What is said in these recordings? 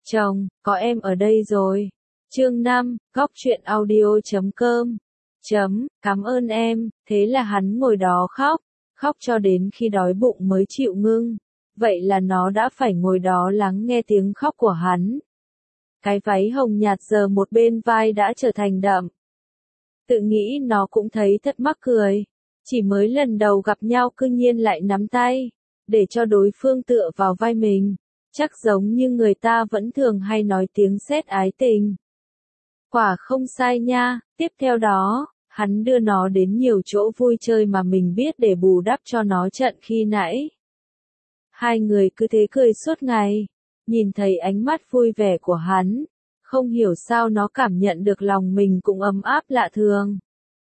Chồng, có em ở đây rồi. Chương 5, góc truyện audio.com. Cảm ơn em, thế là hắn ngồi đó khóc cho đến khi đói bụng mới chịu ngưng. Vậy là nó đã phải ngồi đó lắng nghe tiếng khóc của hắn. Cái váy hồng nhạt giờ một bên vai đã trở thành đậm. Tự nghĩ nó cũng thấy thật mắc cười. Chỉ mới lần đầu gặp nhau cư nhiên lại nắm tay, để cho đối phương tựa vào vai mình. Chắc giống như người ta vẫn thường hay nói tiếng sét ái tình. Quả không sai nha, tiếp theo đó, hắn đưa nó đến nhiều chỗ vui chơi mà mình biết để bù đắp cho nó trận khi nãy. Hai người cứ thế cười suốt ngày, nhìn thấy ánh mắt vui vẻ của hắn, không hiểu sao nó cảm nhận được lòng mình cũng ấm áp lạ thường.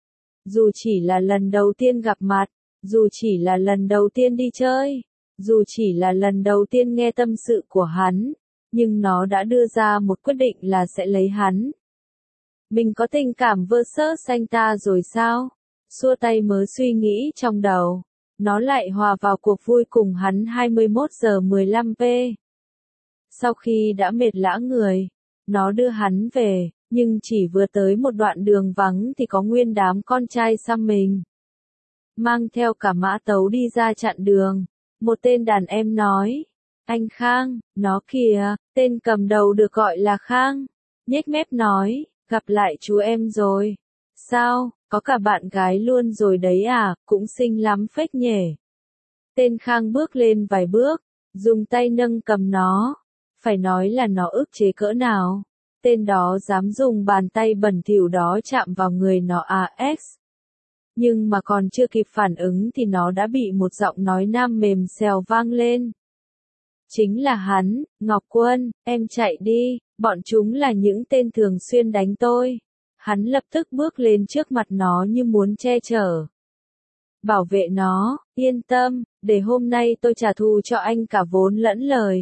Dù chỉ là lần đầu tiên gặp mặt, dù chỉ là lần đầu tiên đi chơi, dù chỉ là lần đầu tiên nghe tâm sự của hắn, nhưng nó đã đưa ra một quyết định là sẽ lấy hắn. Mình có tình cảm versus anh ta rồi sao? Xua tay mớ suy nghĩ trong đầu. Nó lại hòa vào cuộc vui cùng hắn 21 giờ 15p. Sau khi đã mệt lã người, nó đưa hắn về, nhưng chỉ vừa tới một đoạn đường vắng thì có nguyên đám con trai xăm mình. Mang theo cả mã tấu đi ra chặn đường. Một tên đàn em nói, anh Khang, nó kìa, tên cầm đầu được gọi là Khang. Nhếch mép nói, gặp lại chú em rồi. Sao, có cả bạn gái luôn rồi đấy à, cũng xinh lắm phết nhỉ. Tên Khang bước lên vài bước, dùng tay nâng cầm nó. Phải nói là nó ức chế cỡ nào. Tên đó dám dùng bàn tay bẩn thỉu đó chạm vào người nó AX. Nhưng mà còn chưa kịp phản ứng thì nó đã bị một giọng nói nam mềm xèo vang lên. Chính là hắn, Ngọc Quân, em chạy đi, bọn chúng là những tên thường xuyên đánh tôi. Hắn lập tức bước lên trước mặt nó như muốn che chở. Bảo vệ nó, yên tâm, để hôm nay tôi trả thù cho anh cả vốn lẫn lời.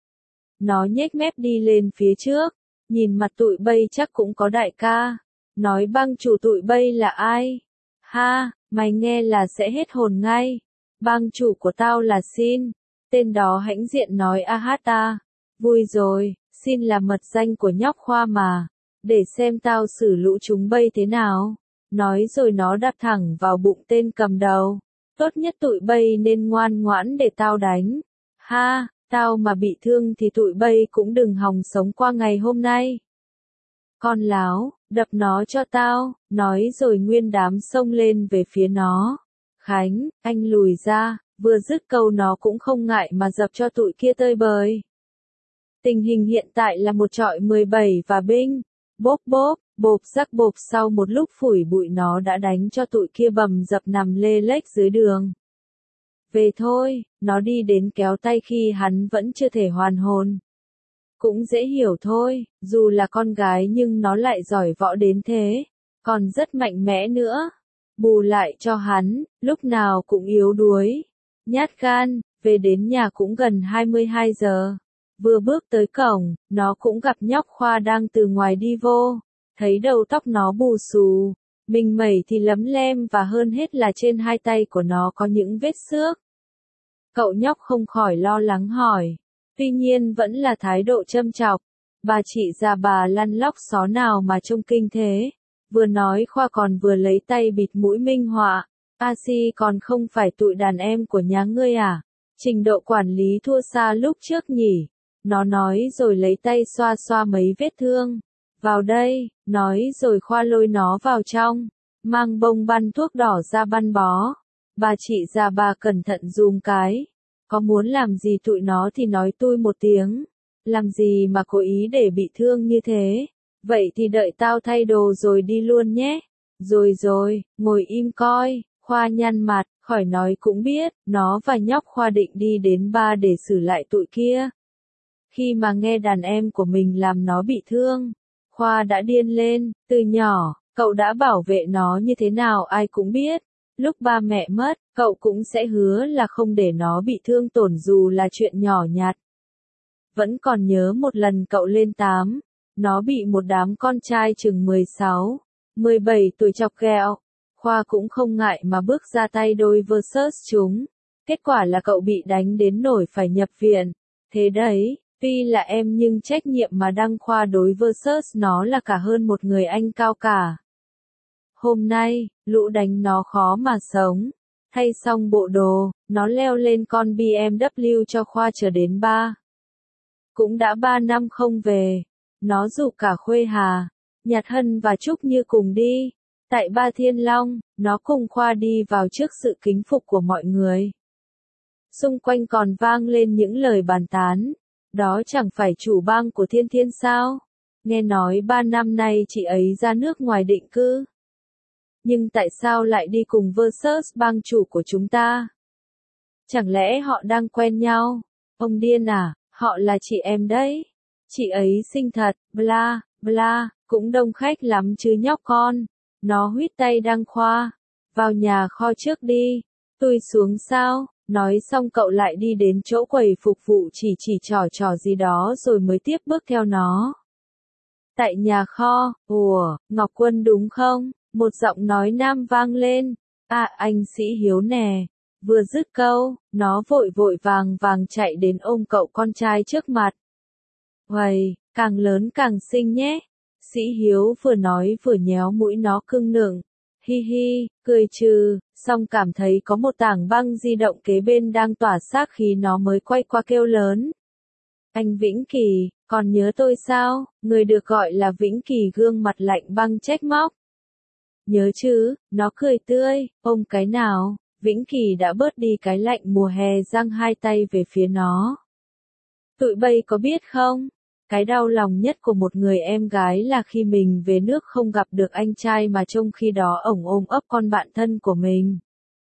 Nó nhếch mép đi lên phía trước, nhìn mặt tụi bay chắc cũng có đại ca. Nói bang chủ tụi bay là ai? Ha, mày nghe là sẽ hết hồn ngay. Bang chủ của tao là Xin. Tên đó hãnh diện nói ta. Vui rồi, Xin là mật danh của nhóc Khoa mà. Để xem tao xử lũ chúng bay thế nào. Nói rồi nó đạp thẳng vào bụng tên cầm đầu. Tốt nhất tụi bay nên ngoan ngoãn để tao đánh. Ha, tao mà bị thương thì tụi bay cũng đừng hòng sống qua ngày hôm nay. Con láo, đập nó cho tao, nói rồi nguyên đám xông lên về phía nó. Khánh, anh lùi ra, vừa dứt câu nó cũng không ngại mà dập cho tụi kia tơi bời. Tình hình hiện tại là một trọi 17 và binh. Bốp bốp rắc bộp sau một lúc phủi bụi nó đã đánh cho tụi kia bầm dập nằm lê lếch dưới đường. Về thôi, nó đi đến kéo tay khi hắn vẫn chưa thể hoàn hồn. Cũng dễ hiểu thôi, dù là con gái nhưng nó lại giỏi võ đến thế, còn rất mạnh mẽ nữa. Bù lại cho hắn, lúc nào cũng yếu đuối, nhát gan, về đến nhà cũng gần 22 giờ. Vừa bước tới cổng, nó cũng gặp nhóc Khoa đang từ ngoài đi vô, thấy đầu tóc nó bù xù, mình mẩy thì lấm lem và hơn hết là trên hai tay của nó có những vết xước. Cậu nhóc không khỏi lo lắng hỏi. Tuy nhiên vẫn là thái độ châm chọc. Bà chị già bà lăn lóc xó nào mà trông kinh thế. Vừa nói Khoa còn vừa lấy tay bịt mũi minh họa. Si còn không phải tụi đàn em của nhà ngươi à? Trình độ quản lý thua xa lúc trước nhỉ? Nó nói rồi lấy tay xoa xoa mấy vết thương. Vào đây, nói rồi Khoa lôi nó vào trong. Mang bông băn thuốc đỏ ra băng bó. Bà chị già bà cẩn thận dùm cái. Có muốn làm gì tụi nó thì nói tui một tiếng. Làm gì mà cố ý để bị thương như thế. Vậy thì đợi tao thay đồ rồi đi luôn nhé. Rồi, ngồi im coi. Khoa nhăn mặt, khỏi nói cũng biết, nó và nhóc Khoa định đi đến bar để xử lại tụi kia. Khi mà nghe đàn em của mình làm nó bị thương, Khoa đã điên lên. Từ nhỏ, cậu đã bảo vệ nó như thế nào ai cũng biết. Lúc ba mẹ mất, cậu cũng sẽ hứa là không để nó bị thương tổn dù là chuyện nhỏ nhặt. Vẫn còn nhớ một lần cậu lên 8, nó bị một đám con trai chừng 16, 17 tuổi chọc ghẹo. Khoa cũng không ngại mà bước ra tay đôi versus chúng. Kết quả là cậu bị đánh đến nỗi phải nhập viện. Thế đấy, Tuy là em nhưng trách nhiệm mà Đăng Khoa đối versus nó là cả hơn một người anh cao cả. Hôm nay, lũ đánh nó khó mà sống. Thay xong bộ đồ, nó leo lên con BMW cho Khoa chờ đến ba. Cũng đã 3 năm không về. Nó rủ cả Khuê Hà, Nhạt Hân và Trúc Như cùng đi. Tại Ba Thiên Long, nó cùng Khoa đi vào trước sự kính phục của mọi người. Xung quanh còn vang lên những lời bàn tán. Đó chẳng phải chủ bang của Thiên Thiên sao? Nghe nói 3 năm nay chị ấy ra nước ngoài định cư. Nhưng tại sao lại đi cùng versus bang chủ của chúng ta? Chẳng lẽ họ đang quen nhau? Ông điên à, họ là chị em đấy. Chị ấy xinh thật, bla, bla, cũng đông khách lắm chứ nhóc con. Nó huýt tay Đăng Khoa. Vào nhà kho trước đi. Tôi xuống sao? Nói xong cậu lại đi đến chỗ quầy phục vụ chỉ trò gì đó rồi mới tiếp bước theo nó. Tại nhà kho, ủa, Ngọc Quân đúng không? Một giọng nói nam vang lên. À, anh Sĩ Hiếu nè. Vừa dứt câu, nó vội vàng chạy đến ôm cậu con trai trước mặt. Uầy, càng lớn càng xinh nhé. Sĩ Hiếu vừa nói vừa nhéo mũi nó cưng nựng. Hi hi, cười trừ, xong cảm thấy có một tảng băng di động kế bên đang tỏa sát khí nó mới quay qua kêu lớn. Anh Vĩnh Kỳ, còn nhớ tôi sao? Người được gọi là Vĩnh Kỳ gương mặt lạnh băng trách móc. Nhớ chứ, nó cười tươi, ôm cái nào, Vĩnh Kỳ đã bớt đi cái lạnh mùa hè giang hai tay về phía nó. Tụi bay có biết không? Cái đau lòng nhất của một người em gái là khi mình về nước không gặp được anh trai mà trong khi đó ổng ôm ấp con bạn thân của mình.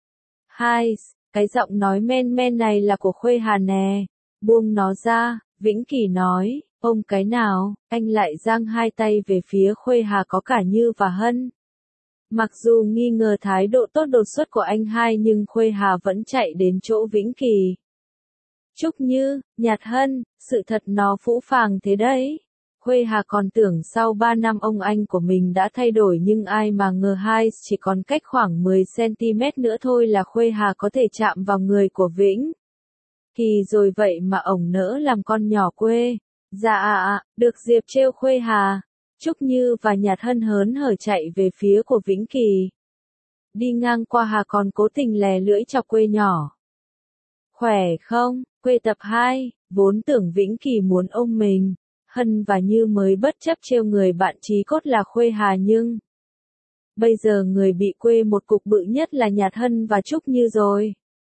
Hai, cái giọng nói men này là của Khuê Hà nè. Buông nó ra, Vĩnh Kỳ nói, ôm cái nào, anh lại giang hai tay về phía Khuê Hà có cả Như và Hân. Mặc dù nghi ngờ thái độ tốt đột xuất của anh hai nhưng Khuê Hà vẫn chạy đến chỗ Vĩnh Kỳ. Trúc Như, Nhạt Hân, sự thật nó phũ phàng thế đấy. Khuê Hà còn tưởng sau 3 năm ông anh của mình đã thay đổi nhưng ai mà ngờ hai chỉ còn cách khoảng 10cm nữa thôi là Khuê Hà có thể chạm vào người của Vĩnh Kỳ rồi vậy mà ổng nỡ làm con nhỏ quê. Dạ được Diệp trêu Khuê Hà. Trúc Như và Nhạt Hân hớn hở chạy về phía của Vĩnh Kỳ. Đi ngang qua Hà còn cố tình lè lưỡi chọc Quê nhỏ. Khỏe không, Quê tập 2, vốn tưởng Vĩnh Kỳ muốn ôm mình. Hân và Như mới bất chấp trêu người bạn chí cốt là Khuê Hà nhưng bây giờ người bị Quê một cục bự nhất là Nhạt Hân và Trúc Như rồi.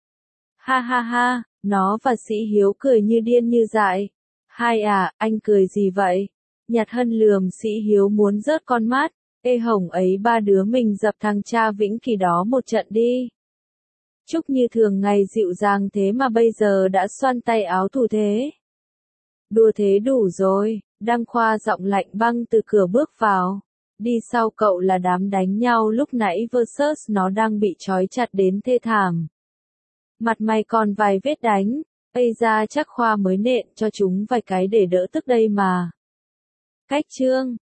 Ha ha ha, nó và Sĩ Hiếu cười như điên như dại. Hai à, anh cười gì vậy? Nhạt Hân lườm Sĩ Hiếu muốn rớt con mắt. Ê hổng ấy ba đứa mình dập thằng cha Vĩnh Kỳ đó một trận đi. Trúc Như thường ngày dịu dàng thế mà bây giờ đã xoăn tay áo thủ thế. Đùa thế đủ rồi, Đăng Khoa giọng lạnh băng từ cửa bước vào. Đi sau cậu là đám đánh nhau lúc nãy versus nó đang bị trói chặt đến thê thảm. Mặt mày còn vài vết đánh, bây ra chắc Khoa mới nện cho chúng vài cái để đỡ tức đây mà. Cách chương